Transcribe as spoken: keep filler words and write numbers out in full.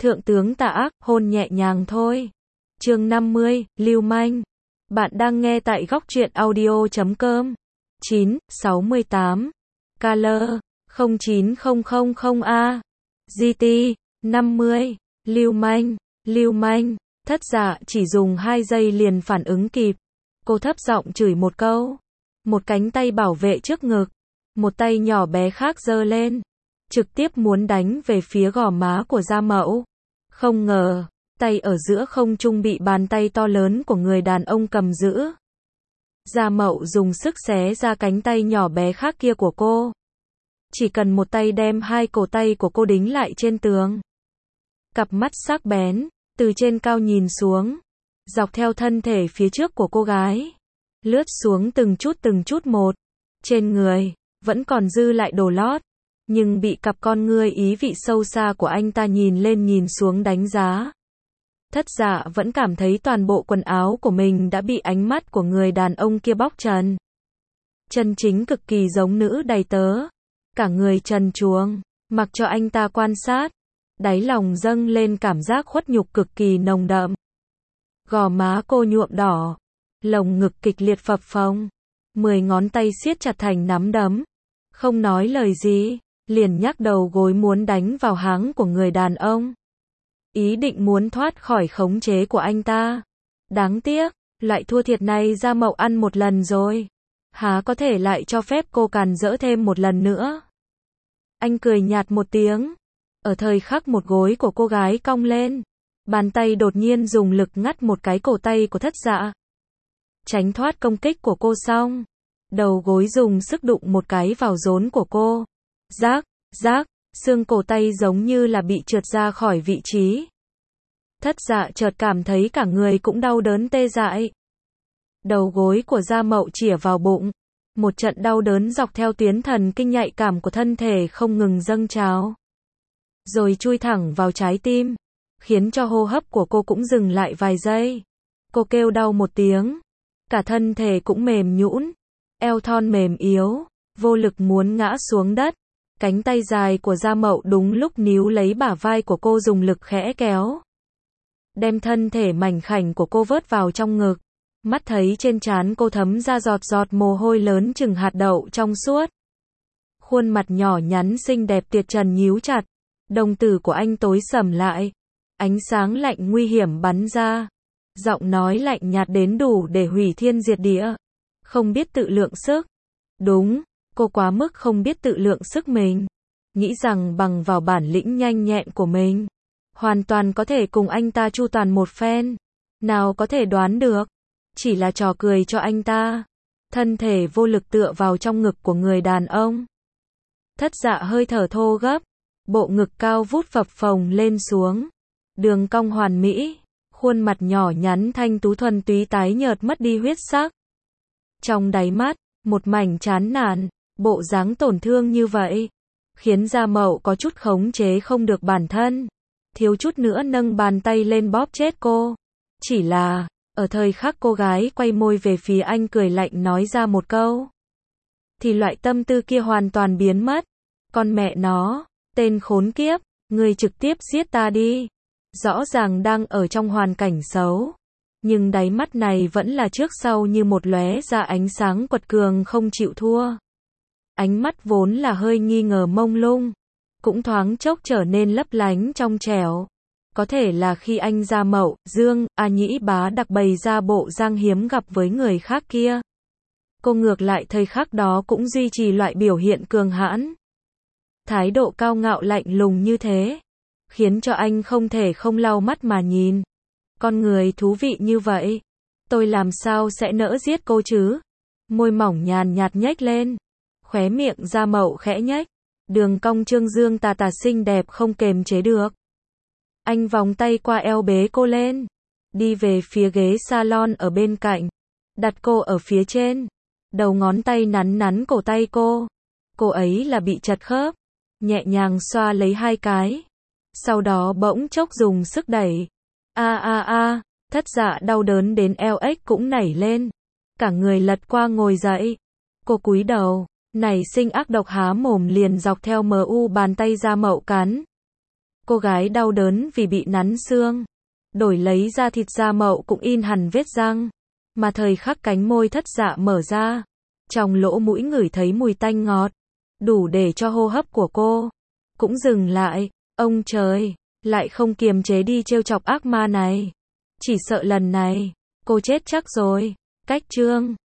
Thượng tướng tà ác, hôn nhẹ nhàng thôi. Chương năm mươi, lưu manh. Bạn đang nghe tại góc truyện audio chấm com. chín sáu mươi tám. Color không chín không không không A. giê tê năm mươi. Lưu manh, lưu manh. Thất Dạ chỉ dùng hai giây liền phản ứng kịp. Cô thấp giọng chửi một câu. Một cánh tay bảo vệ trước ngực, một tay nhỏ bé khác giơ lên, trực tiếp muốn đánh về phía gò má của Gia Mậu. Không ngờ, tay ở giữa không trung bị bàn tay to lớn của người đàn ông cầm giữ. Gia Mậu dùng sức xé ra cánh tay nhỏ bé khác kia của cô. Chỉ cần một tay đem hai cổ tay của cô đính lại trên tường. Cặp mắt sắc bén, từ trên cao nhìn xuống, dọc theo thân thể phía trước của cô gái, lướt xuống từng chút từng chút một. Trên người, vẫn còn dư lại đồ lót, nhưng bị cặp con ngươi ý vị sâu xa của anh ta nhìn lên nhìn xuống đánh giá. Thất Dạ vẫn cảm thấy toàn bộ quần áo của mình đã bị ánh mắt của người đàn ông kia bóc trần. Chân chính cực kỳ giống nữ đầy tớ. Cả người trần truồng, mặc cho anh ta quan sát. Đáy lòng dâng lên cảm giác khuất nhục cực kỳ nồng đậm. Gò má cô nhuộm đỏ, lồng ngực kịch liệt phập phồng, mười ngón tay siết chặt thành nắm đấm. Không nói lời gì, liền nhắc đầu gối muốn đánh vào háng của người đàn ông. Ý định muốn thoát khỏi khống chế của anh ta. Đáng tiếc, loại thua thiệt này Gia Mậu ăn một lần rồi. Há có thể lại cho phép cô càn rỡ thêm một lần nữa. Anh cười nhạt một tiếng. Ở thời khắc một gối của cô gái cong lên, bàn tay đột nhiên dùng lực ngắt một cái cổ tay của Thất Dạ. Tránh thoát công kích của cô xong, đầu gối dùng sức đụng một cái vào rốn của cô. Rác, rác, xương cổ tay giống như là bị trượt ra khỏi vị trí. Thất Dạ chợt cảm thấy cả người cũng đau đớn tê dại. Đầu gối của Gia Mậu chĩa vào bụng, một trận đau đớn dọc theo tuyến thần kinh nhạy cảm của thân thể không ngừng dâng trào, rồi chui thẳng vào trái tim, khiến cho hô hấp của cô cũng dừng lại vài giây. Cô kêu đau một tiếng, cả thân thể cũng mềm nhũn, eo thon mềm yếu, vô lực muốn ngã xuống đất. Cánh tay dài của Gia Mậu đúng lúc níu lấy bả vai của cô dùng lực khẽ kéo, đem thân thể mảnh khảnh của cô vớt vào trong ngực. Mắt thấy trên trán cô thấm ra giọt giọt mồ hôi lớn chừng hạt đậu trong suốt. Khuôn mặt nhỏ nhắn xinh đẹp tiệt trần nhíu chặt, đồng tử của anh tối sầm lại, ánh sáng lạnh nguy hiểm bắn ra, giọng nói lạnh nhạt đến đủ để hủy thiên diệt địa. Không biết tự lượng sức. Đúng, cô quá mức không biết tự lượng sức mình, nghĩ rằng bằng vào bản lĩnh nhanh nhẹn của mình, hoàn toàn có thể cùng anh ta chu toàn một phen. Nào có thể đoán được, chỉ là trò cười cho anh ta. Thân thể vô lực tựa vào trong ngực của người đàn ông. Thất Dạ hơi thở thô gấp, bộ ngực cao vút phập phồng lên xuống, đường cong hoàn mỹ, khuôn mặt nhỏ nhắn thanh tú thuần túy tái nhợt mất đi huyết sắc. Trong đáy mắt, một mảnh chán nản, bộ dáng tổn thương như vậy, khiến Gia Mậu có chút khống chế không được bản thân, thiếu chút nữa nâng bàn tay lên bóp chết cô. Chỉ là, ở thời khắc cô gái quay môi về phía anh cười lạnh nói ra một câu, thì loại tâm tư kia hoàn toàn biến mất. Con mẹ nó, tên khốn kiếp, ngươi trực tiếp giết ta đi. Rõ ràng đang ở trong hoàn cảnh xấu, nhưng đáy mắt này vẫn là trước sau như một lóe ra ánh sáng quật cường không chịu thua. Ánh mắt vốn là hơi nghi ngờ mông lung, cũng thoáng chốc trở nên lấp lánh trong trẻo. Có thể là khi anh Gia Mậu, Dương, A Nhĩ Bá đặc bày ra bộ dáng hiếm gặp với người khác kia. Cô ngược lại thời khắc đó cũng duy trì loại biểu hiện cường hãn. Thái độ cao ngạo lạnh lùng như thế, khiến cho anh không thể không lau mắt mà nhìn. Con người thú vị như vậy, tôi làm sao sẽ nỡ giết cô chứ? Môi mỏng nhàn nhạt nhếch lên, khóe miệng Gia Mậu khẽ nhếch, đường cong trương dương tà tà xinh đẹp không kềm chế được. Anh vòng tay qua eo bế cô lên, đi về phía ghế salon ở bên cạnh, đặt cô ở phía trên, đầu ngón tay nắn nắn cổ tay cô. Cô ấy là bị chật khớp, nhẹ nhàng xoa lấy hai cái, sau đó bỗng chốc dùng sức đẩy. A a a, Thất Dạ đau đớn đến eo ếch cũng nảy lên, cả người lật qua ngồi dậy. Cô cúi đầu, nảy sinh ác độc há mồm liền dọc theo mờ u bàn tay Gia Mậu cắn. cô gái đau đớn vì bị nắn xương. Đổi lấy da thịt da mậu cũng in hẳn vết răng. Mà thời khắc cánh môi thất dạ mở ra. Trong lỗ mũi ngửi thấy mùi tanh ngọt. Đủ để cho hô hấp của cô cũng dừng lại. Ông trời, lại không kiềm chế đi trêu chọc ác ma này. Chỉ sợ lần này, cô chết chắc rồi. Cách chương